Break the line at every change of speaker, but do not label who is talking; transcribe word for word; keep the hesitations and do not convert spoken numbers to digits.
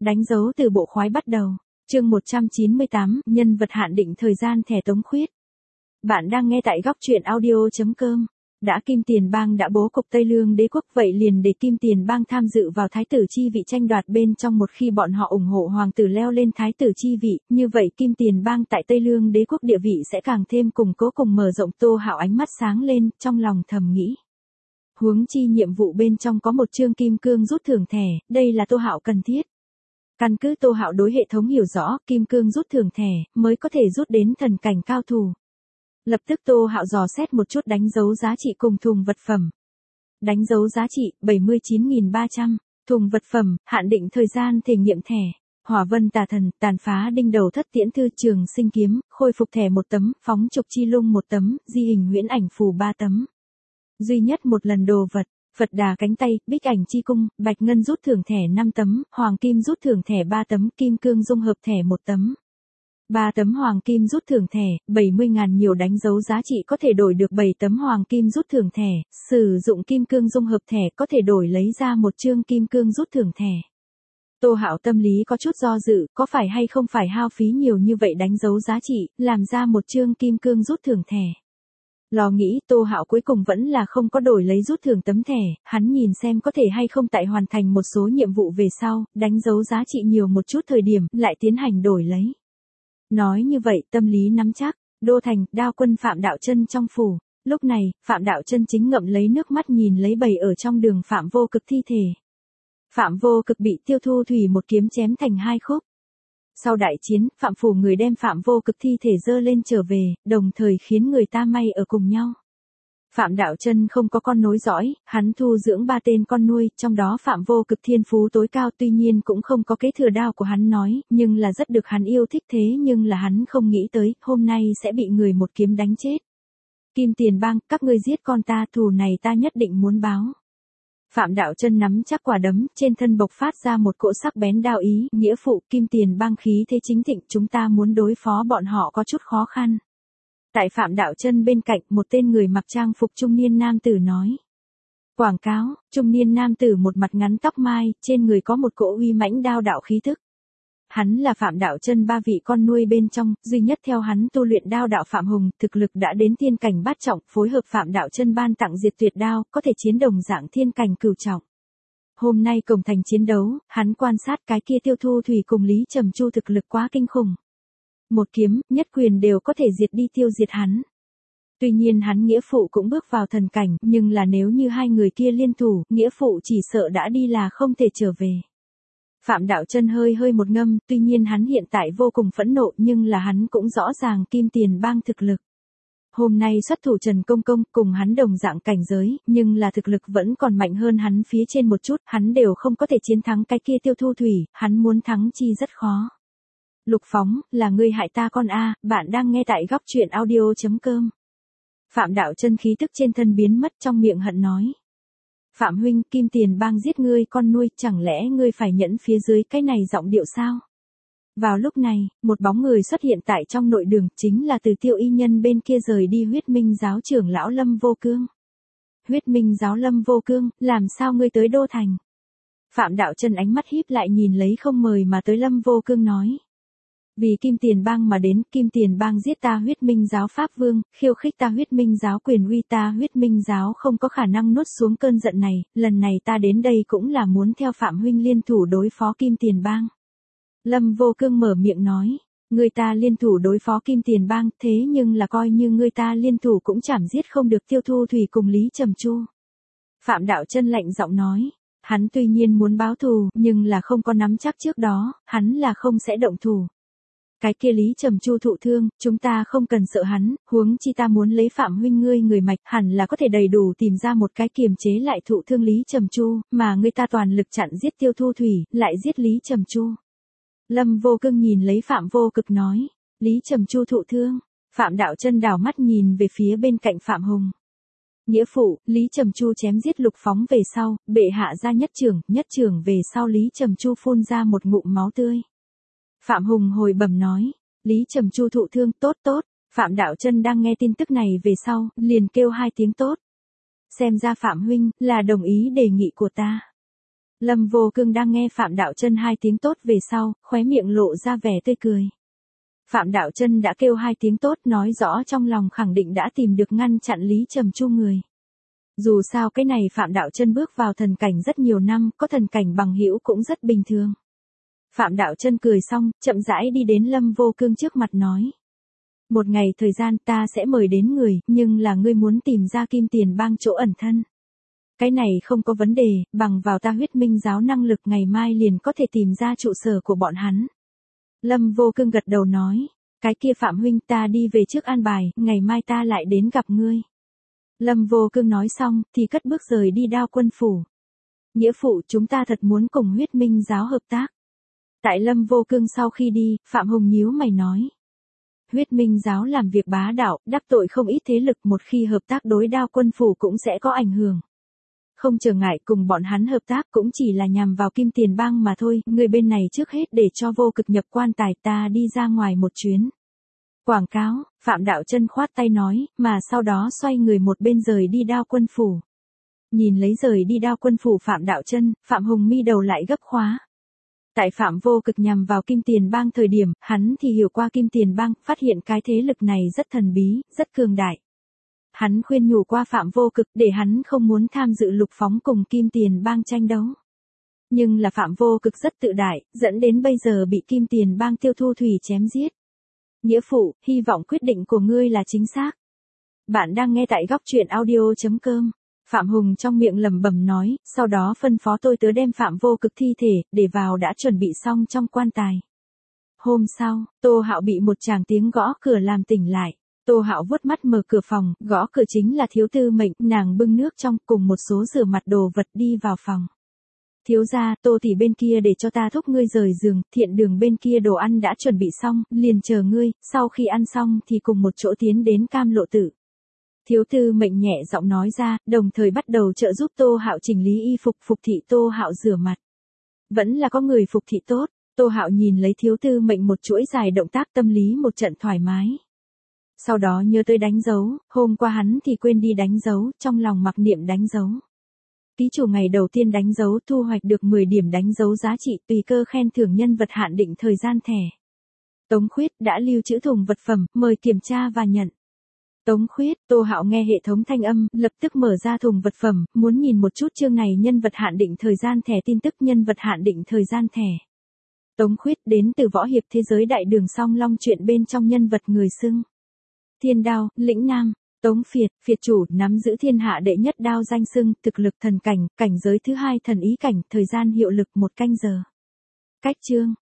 Đánh dấu từ bộ khoái bắt đầu. Chương một trăm chín mươi tám, nhân vật hạn định thời gian thẻ Tống Khuyết. Bạn đang nghe tại góc truyện audio chấm com. Đã Kim Tiền Bang đã bố cục Tây Lương đế quốc, vậy liền để Kim Tiền Bang tham dự vào thái tử chi vị tranh đoạt bên trong. Một khi bọn họ ủng hộ hoàng tử leo lên thái tử chi vị, như vậy Kim Tiền Bang tại Tây Lương đế quốc địa vị sẽ càng thêm củng cố cùng mở rộng. Tô Hạo ánh mắt sáng lên, trong lòng thầm nghĩ. Huống chi nhiệm vụ bên trong có một chương kim cương rút thưởng thẻ, đây là Tô Hạo cần thiết. Căn cứ Tô Hạo đối hệ thống hiểu rõ, kim cương rút thưởng thẻ mới có thể rút đến thần cảnh cao thủ. Lập tức Tô Hạo dò xét một chút đánh dấu giá trị cùng thùng vật phẩm. Đánh dấu giá trị bảy mươi chín nghìn ba trăm, thùng vật phẩm, hạn định thời gian thể nghiệm thẻ. Hỏa vân tà thần, tàn phá đinh đầu thất tiễn thư, trường sinh kiếm, khôi phục thẻ một tấm, phóng trục chi lung một tấm, di hình huyễn ảnh phù ba tấm. Duy nhất một lần đồ vật, Phật đà cánh tay, bích ảnh chi cung, bạch ngân rút thưởng thẻ năm tấm, hoàng kim rút thưởng thẻ ba tấm, kim cương dung hợp thẻ một tấm. ba tấm hoàng kim rút thưởng thẻ, bảy mươi nghìn nhiều đánh dấu giá trị có thể đổi được bảy tấm hoàng kim rút thưởng thẻ, sử dụng kim cương dung hợp thẻ có thể đổi lấy ra một chương kim cương rút thưởng thẻ. Tô Hạo tâm lý có chút do dự, có phải hay không phải hao phí nhiều như vậy đánh dấu giá trị, làm ra một chương kim cương rút thưởng thẻ. Lo nghĩ, Tô Hạo cuối cùng vẫn là không có đổi lấy rút thưởng tấm thẻ, hắn nhìn xem có thể hay không tại hoàn thành một số nhiệm vụ về sau, đánh dấu giá trị nhiều một chút thời điểm, lại tiến hành đổi lấy. Nói như vậy, tâm lý nắm chắc, đô thành, đao quân Phạm Đạo Chân trong phủ. Lúc này, Phạm Đạo Chân chính ngậm lấy nước mắt nhìn lấy bầy ở trong đường Phạm Vô Cực thi thể. Phạm Vô Cực bị Tiêu Thu Thủy một kiếm chém thành hai khúc. Sau đại chiến, Phạm phủ người đem Phạm Vô Cực thi thể dơ lên trở về, đồng thời khiến người ta may ở cùng nhau. Phạm Đạo Chân không có con nối dõi, hắn thu dưỡng ba tên con nuôi, trong đó Phạm Vô Cực thiên phú tối cao, tuy nhiên cũng không có kế thừa đao của hắn nói, nhưng là rất được hắn yêu thích, thế nhưng là hắn không nghĩ tới, hôm nay sẽ bị người một kiếm đánh chết. Kim Tiền Bang, các ngươi giết con ta, thù này ta nhất định muốn báo. Phạm Đạo Chân nắm chắc quả đấm, trên thân bộc phát ra một cỗ sắc bén đao ý, nghĩa phụ, Kim Tiền Bang khí thế chính thịnh, chúng ta muốn đối phó bọn họ có chút khó khăn. Tại Phạm Đạo Chân bên cạnh, một tên người mặc trang phục trung niên nam tử nói. Quảng cáo, trung niên nam tử một mặt ngắn tóc mai, trên người có một cỗ uy mãnh đao đạo khí tức. Hắn là Phạm Đạo Chân ba vị con nuôi bên trong, duy nhất theo hắn tu luyện đao đạo Phạm Hùng, thực lực đã đến thiên cảnh bát trọng, phối hợp Phạm Đạo Chân ban tặng diệt tuyệt đao, có thể chiến đồng dạng thiên cảnh cửu trọng. Hôm nay cổng thành chiến đấu, hắn quan sát cái kia Tiêu Thu Thủy cùng Lý Trầm Chu thực lực quá kinh khủng. Một kiếm, nhất quyền đều có thể diệt đi tiêu diệt hắn. Tuy nhiên hắn nghĩa phụ cũng bước vào thần cảnh, nhưng là nếu như hai người kia liên thủ, nghĩa phụ chỉ sợ đã đi là không thể trở về. Phạm Đạo Chân hơi hơi một ngâm, tuy nhiên hắn hiện tại vô cùng phẫn nộ, nhưng là hắn cũng rõ ràng Kim Tiền Bang thực lực. Hôm nay xuất thủ Trần Công Công cùng hắn đồng dạng cảnh giới, nhưng là thực lực vẫn còn mạnh hơn hắn phía trên một chút, hắn đều không có thể chiến thắng cái kia Tiêu Thu Thủy, hắn muốn thắng chi rất khó. Lục Phóng, là ngươi hại ta con a, bạn đang nghe tại góc truyện audio chấm com. Phạm Đạo Chân khí tức trên thân biến mất, trong miệng hận nói. Phạm huynh, Kim Tiền Bang giết ngươi con nuôi, chẳng lẽ ngươi phải nhẫn phía dưới cái này giọng điệu sao? Vào lúc này, một bóng người xuất hiện tại trong nội đường, chính là từ Tiêu Y Nhân bên kia rời đi Huyết Minh giáo trưởng lão Lâm Vô Cương. Huyết Minh giáo Lâm Vô Cương, làm sao ngươi tới đô thành? Phạm Đạo Chân ánh mắt híp lại nhìn lấy không mời mà tới Lâm Vô Cương nói. Vì Kim Tiền Bang mà đến, Kim Tiền Bang giết ta Huyết Minh giáo Pháp Vương, khiêu khích ta Huyết Minh giáo quyền uy, ta Huyết Minh giáo không có khả năng nuốt xuống cơn giận này, lần này ta đến đây cũng là muốn theo Phạm huynh liên thủ đối phó Kim Tiền Bang. Lâm Vô Cương mở miệng nói, người ta liên thủ đối phó Kim Tiền Bang, thế nhưng là coi như người ta liên thủ cũng chảm giết không được Tiêu Thu Thủy cùng Lý Trầm Chu. Phạm Đạo Chân lạnh giọng nói. Hắn tuy nhiên muốn báo thù, nhưng là không có nắm chắc trước đó, hắn là không sẽ động thủ. Cái kia Lý Trầm Chu thụ thương, chúng ta không cần sợ hắn, huống chi ta muốn lấy Phạm huynh ngươi người mạch, hẳn là có thể đầy đủ tìm ra một cái kiềm chế lại thụ thương Lý Trầm Chu, mà người ta toàn lực chặn giết Tiêu Thu Thủy, lại giết Lý Trầm Chu. Lâm Vô Cương nhìn lấy Phạm Vô Cực nói, Lý Trầm Chu thụ thương. Phạm Đạo Chân đảo mắt nhìn về phía bên cạnh Phạm Hùng. Nghĩa phụ, Lý Trầm Chu chém giết Lục Phóng về sau, bệ hạ ra nhất trưởng, nhất trưởng về sau Lý Trầm Chu phun ra một ngụm máu tươi. Phạm Hùng hồi bẩm nói, Lý Trầm Chu thụ thương, tốt tốt. Phạm Đạo Chân đang nghe tin tức này về sau, liền kêu hai tiếng tốt. Xem ra Phạm huynh là đồng ý đề nghị của ta. Lâm Vô Cương đang nghe Phạm Đạo Chân hai tiếng tốt về sau, khóe miệng lộ ra vẻ tươi cười. Phạm Đạo Chân đã kêu hai tiếng tốt nói rõ trong lòng khẳng định đã tìm được ngăn chặn Lý Trầm Chu người. Dù sao cái này Phạm Đạo Chân bước vào thần cảnh rất nhiều năm, có thần cảnh bằng hữu cũng rất bình thường. Phạm Đạo Chân cười xong, chậm rãi đi đến Lâm Vô Cương trước mặt nói. Một ngày thời gian ta sẽ mời đến người, nhưng là ngươi muốn tìm ra Kim Tiền Bang chỗ ẩn thân. Cái này không có vấn đề, bằng vào ta huyết minh giáo năng lực ngày mai liền có thể tìm ra trụ sở của bọn hắn. Lâm Vô Cương gật đầu nói, cái kia Phạm huynh ta đi về trước an bài, ngày mai ta lại đến gặp ngươi. Lâm Vô Cương nói xong, thì cất bước rời đi Đao Quân phủ. Nghĩa phụ chúng ta thật muốn cùng huyết minh giáo hợp tác. Tại Lâm Vô Cương sau khi đi, Phạm Hùng nhíu mày nói. Huyết minh giáo làm việc bá đạo, đắc tội không ít thế lực, một khi hợp tác đối Đao Quân phủ cũng sẽ có ảnh hưởng. Không trở ngại cùng bọn hắn hợp tác cũng chỉ là nhằm vào Kim Tiền Bang mà thôi, người bên này trước hết để cho Vô Cực nhập quan tài, ta đi ra ngoài một chuyến. Quảng cáo, Phạm Đạo Chân khoát tay nói, mà sau đó xoay người một bên rời đi Đao Quân phủ. Nhìn lấy rời đi Đao Quân phủ Phạm Đạo Chân, Phạm Hùng mi đầu lại gấp khóa. Tại Phạm Vô Cực nhằm vào Kim Tiền Bang thời điểm, hắn thì hiểu qua Kim Tiền Bang, phát hiện cái thế lực này rất thần bí, rất cường đại. Hắn khuyên nhủ qua Phạm Vô Cực để hắn không muốn tham dự Lục Phóng cùng Kim Tiền Bang tranh đấu. Nhưng là Phạm Vô Cực rất tự đại, dẫn đến bây giờ bị Kim Tiền Bang Tiêu Thu Thủy chém giết. Nghĩa phụ, hy vọng quyết định của ngươi là chính xác. Bạn đang nghe tại góc truyện audio chấm com. Phạm Hùng trong miệng lẩm bẩm nói, sau đó phân phó tôi tớ đem Phạm Vô Cực thi thể, để vào đã chuẩn bị xong trong quan tài. Hôm sau, Tô Hạo bị một tràng tiếng gõ cửa làm tỉnh lại. Tô Hạo vuốt mắt mở cửa phòng, gõ cửa chính là Thiếu Tư Mệnh, nàng bưng nước trong cùng một số rửa mặt đồ vật đi vào phòng. Thiếu gia, Tô tỷ bên kia để cho ta thúc ngươi rời giường, Thiện Đường bên kia đồ ăn đã chuẩn bị xong, liền chờ ngươi, sau khi ăn xong thì cùng một chỗ tiến đến Cam Lộ Tự. Thiếu Tư Mệnh nhẹ giọng nói ra, đồng thời bắt đầu trợ giúp Tô Hạo chỉnh lý y phục, phục thị Tô Hạo rửa mặt. Vẫn là có người phục thị tốt, Tô Hạo nhìn lấy Thiếu Tư Mệnh một chuỗi dài động tác, tâm lý một trận thoải mái. Sau đó nhớ tới đánh dấu, hôm qua hắn thì quên đi đánh dấu, trong lòng mặc niệm đánh dấu. Ký chủ ngày đầu tiên đánh dấu thu hoạch được mười điểm đánh dấu giá trị, tùy cơ khen thưởng nhân vật hạn định thời gian thẻ. Tống Khuyết đã lưu trữ thùng vật phẩm, mời kiểm tra và nhận. Tống Khuyết, Tô Hạo nghe hệ thống thanh âm, lập tức mở ra thùng vật phẩm, muốn nhìn một chút chương này nhân vật hạn định thời gian thẻ, tin tức nhân vật hạn định thời gian thẻ. Tống Khuyết đến từ võ hiệp thế giới đại đường song long truyện bên trong nhân vật người xưng. Thiên đao, lĩnh nam, Tống Phiệt, Phiệt chủ, nắm giữ thiên hạ đệ nhất đao danh xưng, thực lực thần cảnh, cảnh giới thứ hai thần ý cảnh, thời gian hiệu lực một canh giờ. Cách chương,